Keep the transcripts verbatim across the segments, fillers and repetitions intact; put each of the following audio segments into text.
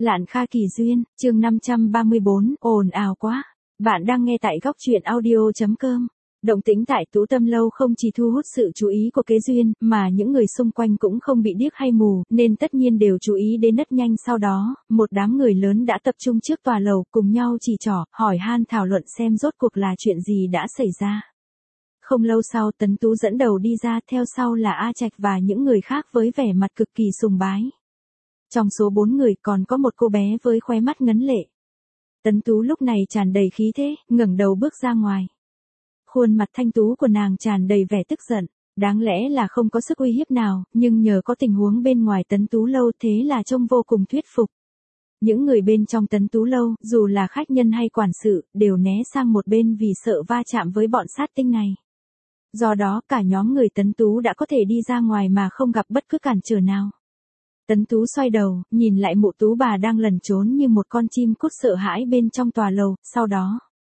Lạn Kha Kỳ Duyên, chương năm trăm ba mươi bốn, ồn ào quá. Bạn đang nghe tại góc truyện audio.com. Động tĩnh tại Tú Tâm Lâu không chỉ thu hút sự chú ý của Kế Duyên, mà những người xung quanh cũng không bị điếc hay mù, nên tất nhiên đều chú ý đến rất nhanh. Sau đó, một đám người lớn đã tập trung trước tòa lầu, cùng nhau chỉ trỏ, hỏi han thảo luận xem rốt cuộc là chuyện gì đã xảy ra. Không lâu sau Tấn Tú dẫn đầu đi ra, theo sau là A Trạch và những người khác với vẻ mặt cực kỳ sùng bái. Trong số bốn người còn có một cô bé với khóe mắt ngấn lệ. Tấn Tú lúc này tràn đầy khí thế, ngẩng đầu bước ra ngoài. Khuôn mặt thanh tú của nàng tràn đầy vẻ tức giận, đáng lẽ là không có sức uy hiếp nào, nhưng nhờ có tình huống bên ngoài Tấn Tú Lâu thế là trông vô cùng thuyết phục. Những người bên trong Tấn Tú Lâu, dù là khách nhân hay quản sự, đều né sang một bên vì sợ va chạm với bọn sát tinh này. Do đó cả nhóm người Tấn Tú đã có thể đi ra ngoài mà không gặp bất cứ cản trở nào. Tấn Tú xoay đầu, nhìn lại mụ Tú bà đang lẩn trốn như một con chim cút sợ hãi bên trong tòa lầu, sau đó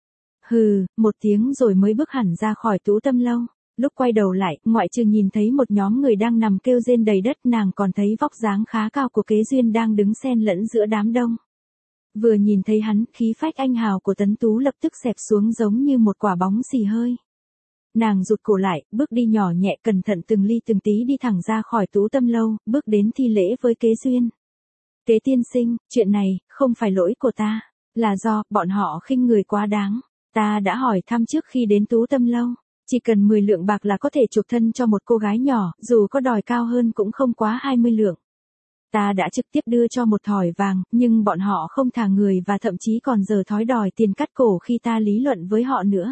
hừ, một tiếng rồi mới bước hẳn ra khỏi Tú Tâm Lâu. Lúc quay đầu lại, ngoại trừ nhìn thấy một nhóm người đang nằm kêu rên đầy đất, nàng còn thấy vóc dáng khá cao của Kế Duyên đang đứng xen lẫn giữa đám đông. Vừa nhìn thấy hắn, khí phách anh hào của Tấn Tú lập tức xẹp xuống giống như một quả bóng xì hơi. Nàng rụt cổ lại, bước đi nhỏ nhẹ cẩn thận từng ly từng tí đi thẳng ra khỏi Tú Tâm Lâu, bước đến thi lễ với Kế Duyên. Kế tiên sinh, chuyện này, không phải lỗi của ta, là do, bọn họ khinh người quá đáng. Ta đã hỏi thăm trước khi đến Tú Tâm Lâu, chỉ cần mười lượng bạc là có thể chuộc thân cho một cô gái nhỏ, dù có đòi cao hơn cũng không quá hai mươi lượng. Ta đã trực tiếp đưa cho một thỏi vàng, nhưng bọn họ không thả người và thậm chí còn giở thói đòi tiền cắt cổ khi ta lý luận với họ nữa.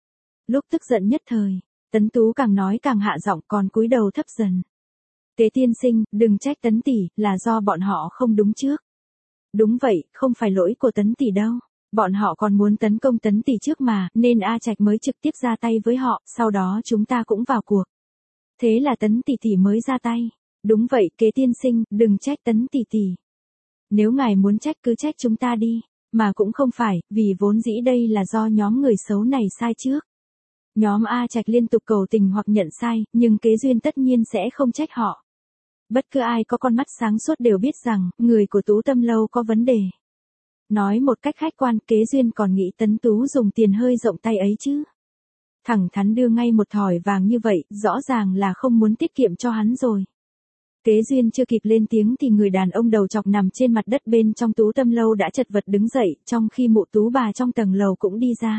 Lúc tức giận nhất thời, Tấn Tú càng nói càng hạ giọng, còn cúi đầu thấp dần. Kế tiên sinh, đừng trách Tấn tỷ, là do bọn họ không đúng trước. Đúng vậy, không phải lỗi của Tấn tỷ đâu. Bọn họ còn muốn tấn công Tấn tỷ trước mà, nên A Trạch mới trực tiếp ra tay với họ, sau đó chúng ta cũng vào cuộc. Thế là Tấn tỷ tỷ mới ra tay. Đúng vậy, Kế tiên sinh, đừng trách Tấn tỷ tỷ. Nếu ngài muốn trách cứ trách chúng ta đi, mà cũng không phải, vì vốn dĩ đây là do nhóm người xấu này sai trước. Nhóm A Trạch liên tục cầu tình hoặc nhận sai, nhưng Kế Duyên tất nhiên sẽ không trách họ. Bất cứ ai có con mắt sáng suốt đều biết rằng, người của Tú Tâm Lâu có vấn đề. Nói một cách khách quan, Kế Duyên còn nghĩ Tấn Tú dùng tiền hơi rộng tay ấy chứ. Thẳng thắn đưa ngay một thỏi vàng như vậy, rõ ràng là không muốn tiết kiệm cho hắn rồi. Kế Duyên chưa kịp lên tiếng thì người đàn ông đầu chọc nằm trên mặt đất bên trong Tú Tâm Lâu đã chật vật đứng dậy, trong khi mụ Tú bà trong tầng lầu cũng đi ra.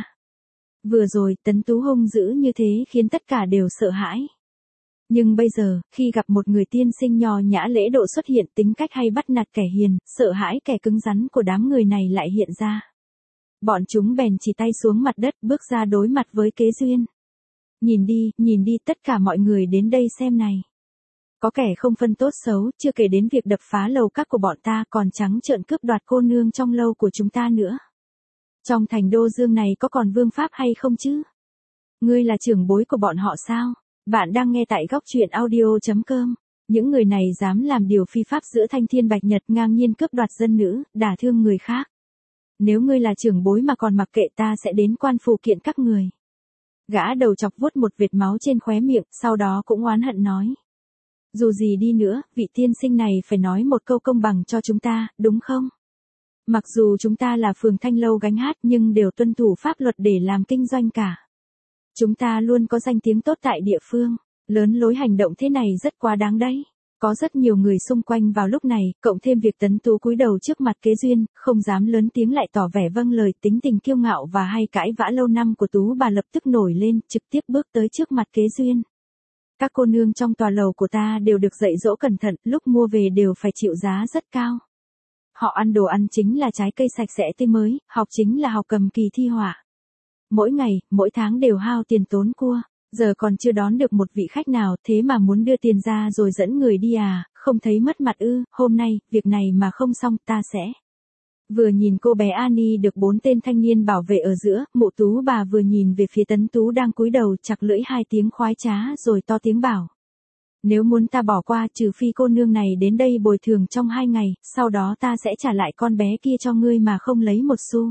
Vừa rồi, Tấn Tú hung dữ như thế khiến tất cả đều sợ hãi. Nhưng bây giờ, khi gặp một người tiên sinh nho nhã lễ độ xuất hiện, tính cách hay bắt nạt kẻ hiền, sợ hãi kẻ cứng rắn của đám người này lại hiện ra. Bọn chúng bèn chỉ tay xuống mặt đất, bước ra đối mặt với Kế Duyên. Nhìn đi, nhìn đi, tất cả mọi người đến đây xem này. Có kẻ không phân tốt xấu, chưa kể đến việc đập phá lầu các của bọn ta, còn trắng trợn cướp đoạt cô nương trong lâu của chúng ta nữa. Trong thành Đô Dương này có còn vương pháp hay không chứ? Ngươi là trưởng bối của bọn họ sao? Bạn đang nghe tại góc truyện audio.com. Những người này dám làm điều phi pháp giữa thanh thiên bạch nhật, ngang nhiên cướp đoạt dân nữ, đả thương người khác. Nếu ngươi là trưởng bối mà còn mặc kệ, ta sẽ đến quan phủ kiện các người. Gã đầu chọc vuốt một vệt máu trên khóe miệng, sau đó cũng oán hận nói. Dù gì đi nữa, vị tiên sinh này phải nói một câu công bằng cho chúng ta, đúng không? Mặc dù chúng ta là phường Thanh Lâu gánh hát nhưng đều tuân thủ pháp luật để làm kinh doanh cả. Chúng ta luôn có danh tiếng tốt tại địa phương, lớn lối hành động thế này rất quá đáng đấy. Có rất nhiều người xung quanh vào lúc này, cộng thêm việc Tấn Tú cúi đầu trước mặt Kế Duyên, không dám lớn tiếng lại tỏ vẻ vâng lời, tính tình kiêu ngạo và hay cãi vã lâu năm của Tú bà lập tức nổi lên, trực tiếp bước tới trước mặt Kế Duyên. Các cô nương trong tòa lầu của ta đều được dạy dỗ cẩn thận, lúc mua về đều phải chịu giá rất cao. Họ ăn đồ ăn chính là trái cây sạch sẽ tươi mới, học chính là học cầm kỳ thi họa. Mỗi ngày, mỗi tháng đều hao tiền tốn cua, giờ còn chưa đón được một vị khách nào, thế mà muốn đưa tiền ra rồi dẫn người đi à, không thấy mất mặt ư? Hôm nay, việc này mà không xong, ta sẽ. Vừa nhìn cô bé Ani được bốn tên thanh niên bảo vệ ở giữa, mụ Tú bà vừa nhìn về phía Tấn Tú đang cúi đầu, chặt lưỡi hai tiếng khoái trá rồi to tiếng bảo. Nếu muốn ta bỏ qua, trừ phi cô nương này đến đây bồi thường trong hai ngày, sau đó ta sẽ trả lại con bé kia cho ngươi mà không lấy một xu.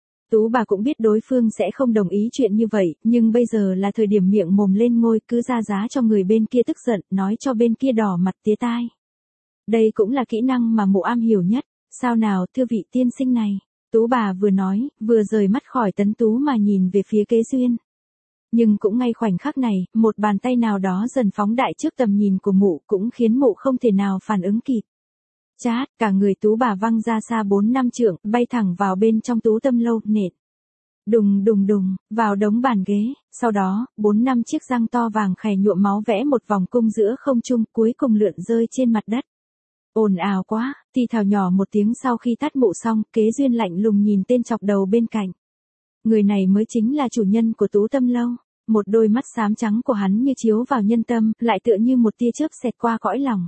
Tú bà cũng biết đối phương sẽ không đồng ý chuyện như vậy, nhưng bây giờ là thời điểm miệng mồm lên ngôi, cứ ra giá cho người bên kia tức giận, nói cho bên kia đỏ mặt tía tai. Đây cũng là kỹ năng mà mụ am hiểu nhất. Sao nào, thưa vị tiên sinh này. Tú bà vừa nói, vừa rời mắt khỏi Tấn Tú mà nhìn về phía Kế Duyên. Nhưng cũng ngay khoảnh khắc này, một bàn tay nào đó dần phóng đại trước tầm nhìn của mụ cũng khiến mụ không thể nào phản ứng kịp. Chát, cả người Tú bà văng ra xa bốn năm trượng, bay thẳng vào bên trong Tú Tâm Lâu, nện. Đùng đùng đùng, vào đống bàn ghế, sau đó, bốn năm chiếc răng to vàng khè nhuộm máu vẽ một vòng cung giữa không trung, cuối cùng lượn rơi trên mặt đất. Ồn ào quá, thì thào nhỏ một tiếng sau khi tát mụ xong, Kế Duyên lạnh lùng nhìn tên chọc đầu bên cạnh. Người này mới chính là chủ nhân của Tú Tâm Lâu. Một đôi mắt xám trắng của hắn như chiếu vào nhân tâm, lại tựa như một tia chớp xẹt qua cõi lòng.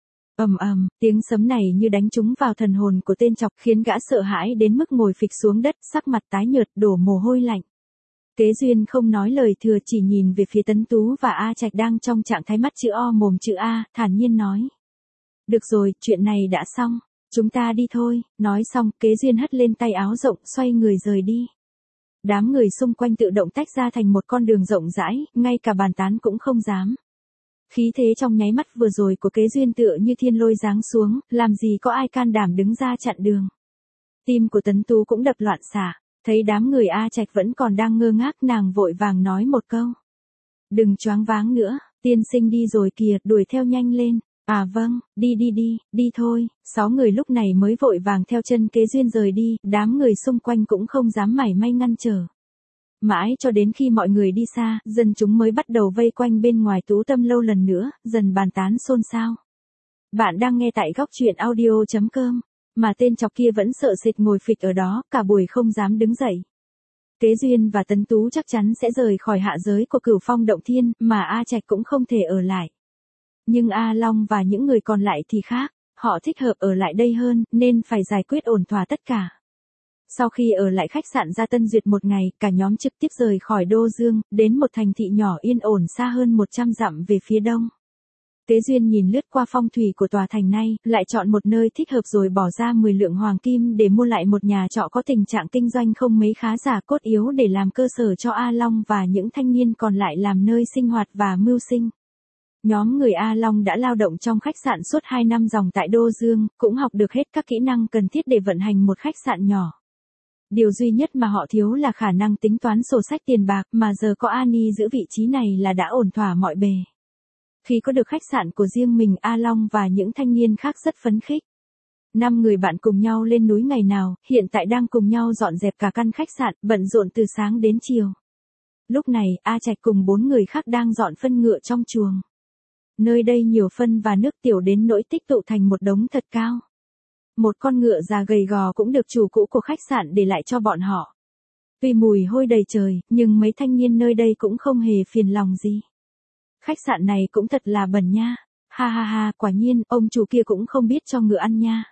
Ầm ầm, tiếng sấm này như đánh trúng vào thần hồn của tên chọc, khiến gã sợ hãi đến mức ngồi phịch xuống đất, sắc mặt tái nhợt, đổ mồ hôi lạnh. Kế Duyên không nói lời thừa, chỉ nhìn về phía Tấn Tú và A Trạch đang trong trạng thái mắt chữ O mồm chữ A, thản nhiên nói. Được rồi, chuyện này đã xong, chúng ta đi thôi. Nói xong, Kế Duyên hất lên tay áo rộng, xoay người rời đi. Đám người xung quanh tự động tách ra thành một con đường rộng rãi, ngay cả bàn tán cũng không dám. Khí thế trong nháy mắt vừa rồi của Kế Duyên tựa như thiên lôi giáng xuống, làm gì có ai can đảm đứng ra chặn đường. Tim của Tấn Tú cũng đập loạn xạ, thấy đám người A Trạch vẫn còn đang ngơ ngác, nàng vội vàng nói một câu. Đừng choáng váng nữa, tiên sinh đi rồi kìa, đuổi theo nhanh lên. À vâng, đi đi đi, đi thôi. Sáu người lúc này mới vội vàng theo chân Kế Duyên rời đi, đám người xung quanh cũng không dám mảy may ngăn trở. Mãi cho đến khi mọi người đi xa, dân chúng mới bắt đầu vây quanh bên ngoài Tú Tâm Lâu lần nữa, dần bàn tán xôn xao. Bạn đang nghe tại góc truyện audio chấm com, mà tên chọc kia vẫn sợ sệt ngồi phịch ở đó, cả buổi không dám đứng dậy. Kế Duyên và Tấn Tú chắc chắn sẽ rời khỏi hạ giới của Cửu Phong Động Thiên, mà A Trạch cũng không thể ở lại. Nhưng A Long và những người còn lại thì khác, họ thích hợp ở lại đây hơn, nên phải giải quyết ổn thỏa tất cả. Sau khi ở lại khách sạn Gia Tân Duyệt một ngày, cả nhóm trực tiếp rời khỏi Đô Dương, đến một thành thị nhỏ yên ổn xa hơn một trăm dặm về phía đông. Kế Duyên nhìn lướt qua phong thủy của tòa thành này, lại chọn một nơi thích hợp rồi bỏ ra mười lượng hoàng kim để mua lại một nhà trọ có tình trạng kinh doanh không mấy khá giả, cốt yếu để làm cơ sở cho A Long và những thanh niên còn lại làm nơi sinh hoạt và mưu sinh. Nhóm người A Long đã lao động trong khách sạn suốt hai năm ròng tại Đô Dương, cũng học được hết các kỹ năng cần thiết để vận hành một khách sạn nhỏ. Điều duy nhất mà họ thiếu là khả năng tính toán sổ sách tiền bạc, mà giờ có Ani giữ vị trí này là đã ổn thỏa mọi bề. Khi có được khách sạn của riêng mình, A Long và những thanh niên khác rất phấn khích. Năm người bạn cùng nhau lên núi ngày nào, hiện tại đang cùng nhau dọn dẹp cả căn khách sạn, bận rộn từ sáng đến chiều. Lúc này, A Trạch cùng bốn người khác đang dọn phân ngựa trong chuồng. Nơi đây nhiều phân và nước tiểu đến nỗi tích tụ thành một đống thật cao. Một con ngựa già gầy gò cũng được chủ cũ của khách sạn để lại cho bọn họ. Tuy mùi hôi đầy trời, nhưng mấy thanh niên nơi đây cũng không hề phiền lòng gì. Khách sạn này cũng thật là bẩn nha. Ha ha ha, quả nhiên, ông chủ kia cũng không biết cho ngựa ăn nha.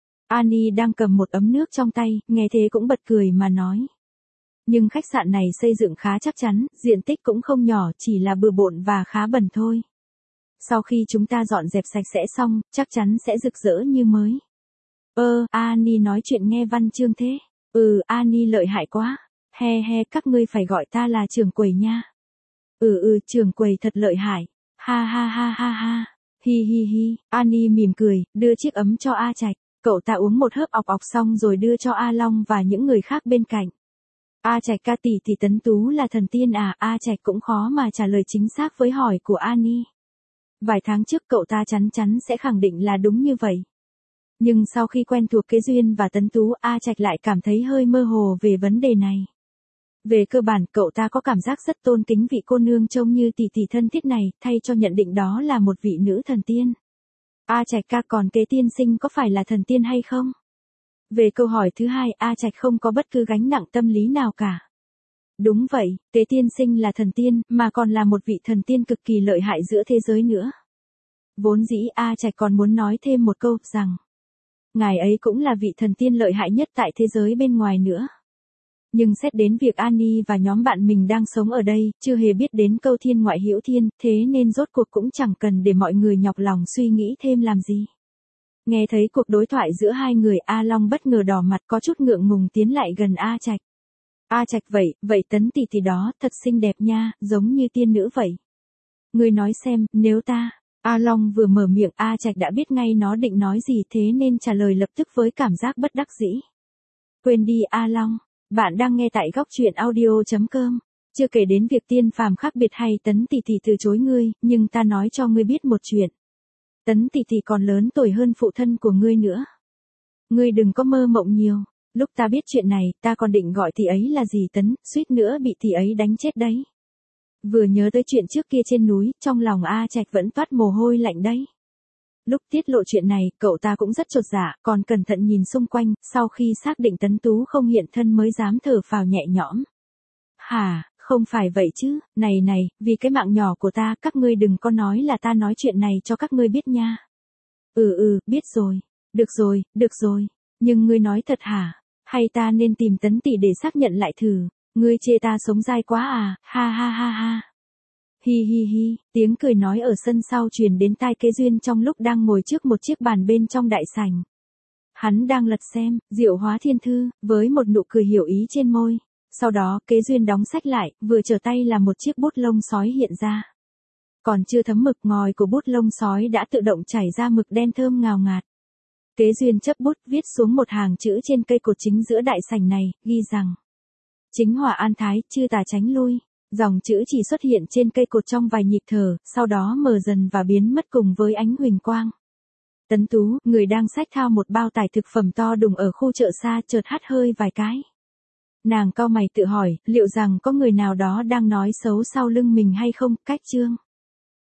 Ani đang cầm một ấm nước trong tay, nghe thế cũng bật cười mà nói. Nhưng khách sạn này xây dựng khá chắc chắn, diện tích cũng không nhỏ, chỉ là bừa bộn và khá bẩn thôi. Sau khi chúng ta dọn dẹp sạch sẽ xong, chắc chắn sẽ rực rỡ như mới. Ơ, Ani nói chuyện nghe văn chương thế. Ừ, Ani lợi hại quá. He he, các ngươi phải gọi ta là trưởng quầy nha. Ừ ừ, trưởng quầy thật lợi hại. Ha ha ha ha ha. Hi hi hi, Ani mỉm cười, đưa chiếc ấm cho A Trạch. Cậu ta uống một hớp ọc ọc xong rồi đưa cho A Long và những người khác bên cạnh. A Trạch ca tỷ thì Tấn Tú là thần tiên à? A Trạch cũng khó mà trả lời chính xác với hỏi của Ani. Vài tháng trước cậu ta chắn chắn sẽ khẳng định là đúng như vậy. Nhưng sau khi quen thuộc Kế Duyên và Tấn Tú, A Trạch lại cảm thấy hơi mơ hồ về vấn đề này. Về cơ bản, cậu ta có cảm giác rất tôn kính vị cô nương trông như tỷ tỷ thân thiết này, thay cho nhận định đó là một vị nữ thần tiên. A Trạch ca, còn Kế tiên sinh có phải là thần tiên hay không? Về câu hỏi thứ hai, A Trạch không có bất cứ gánh nặng tâm lý nào cả. Đúng vậy, Kế tiên sinh là thần tiên, mà còn là một vị thần tiên cực kỳ lợi hại giữa thế giới nữa. Vốn dĩ A Trạch còn muốn nói thêm một câu, rằng ngài ấy cũng là vị thần tiên lợi hại nhất tại thế giới bên ngoài nữa. Nhưng xét đến việc Ani và nhóm bạn mình đang sống ở đây, chưa hề biết đến câu thiên ngoại hữu thiên, thế nên rốt cuộc cũng chẳng cần để mọi người nhọc lòng suy nghĩ thêm làm gì. Nghe thấy cuộc đối thoại giữa hai người, A Long bất ngờ đỏ mặt, có chút ngượng ngùng tiến lại gần A Trạch. A Trạch, vậy, vậy Tấn tỷ tỷ đó, thật xinh đẹp nha, giống như tiên nữ vậy. Ngươi nói xem, nếu ta, A Long vừa mở miệng A Trạch đã biết ngay nó định nói gì thế nên trả lời lập tức với cảm giác bất đắc dĩ. Quên đi A Long, bạn đang nghe tại góc truyện audio.com. Chưa kể đến việc Tiên Phàm khác biệt hay Tấn tỷ tỷ từ chối ngươi, nhưng ta nói cho ngươi biết một chuyện. Tấn tỷ tỷ còn lớn tuổi hơn phụ thân của ngươi nữa. Ngươi đừng có mơ mộng nhiều. Lúc ta biết chuyện này, ta còn định gọi tỷ ấy là gì Tấn, suýt nữa bị tỷ ấy đánh chết đấy. Vừa nhớ tới chuyện trước kia trên núi, trong lòng A Trạch vẫn toát mồ hôi lạnh đấy. Lúc tiết lộ chuyện này, cậu ta cũng rất chột dạ, còn cẩn thận nhìn xung quanh, sau khi xác định Tấn Tú không hiện thân mới dám thở phào nhẹ nhõm. Hả, không phải vậy chứ, này này, vì cái mạng nhỏ của ta, các ngươi đừng có nói là ta nói chuyện này cho các ngươi biết nha. Ừ ừ, biết rồi. Được rồi, được rồi. Nhưng ngươi nói thật hả? Hay ta nên tìm Tấn tỷ để xác nhận lại thử? Ngươi chê ta sống dai quá à? Ha ha ha ha. Hi hi hi, tiếng cười nói ở sân sau truyền đến tai Kế Duyên trong lúc đang ngồi trước một chiếc bàn bên trong đại sảnh. Hắn đang lật xem, Diệu Hóa Thiên Thư, với một nụ cười hiểu ý trên môi. Sau đó, Kế Duyên đóng sách lại, vừa trở tay là một chiếc bút lông sói hiện ra. Còn chưa thấm mực ngòi của bút lông sói đã tự động chảy ra mực đen thơm ngào ngạt. Kế Duyên chấp bút viết xuống một hàng chữ trên cây cột chính giữa đại sảnh này, ghi rằng: Chính Hòa An Thái, chư tà tránh lui. Dòng chữ chỉ xuất hiện trên cây cột trong vài nhịp thở, sau đó mờ dần và biến mất cùng với ánh huỳnh quang. Tấn Tú, người đang xách thao một bao tải thực phẩm to đùng ở khu chợ xa, chợt hắt hơi vài cái. Nàng cau mày tự hỏi, liệu rằng có người nào đó đang nói xấu sau lưng mình hay không, cách chương.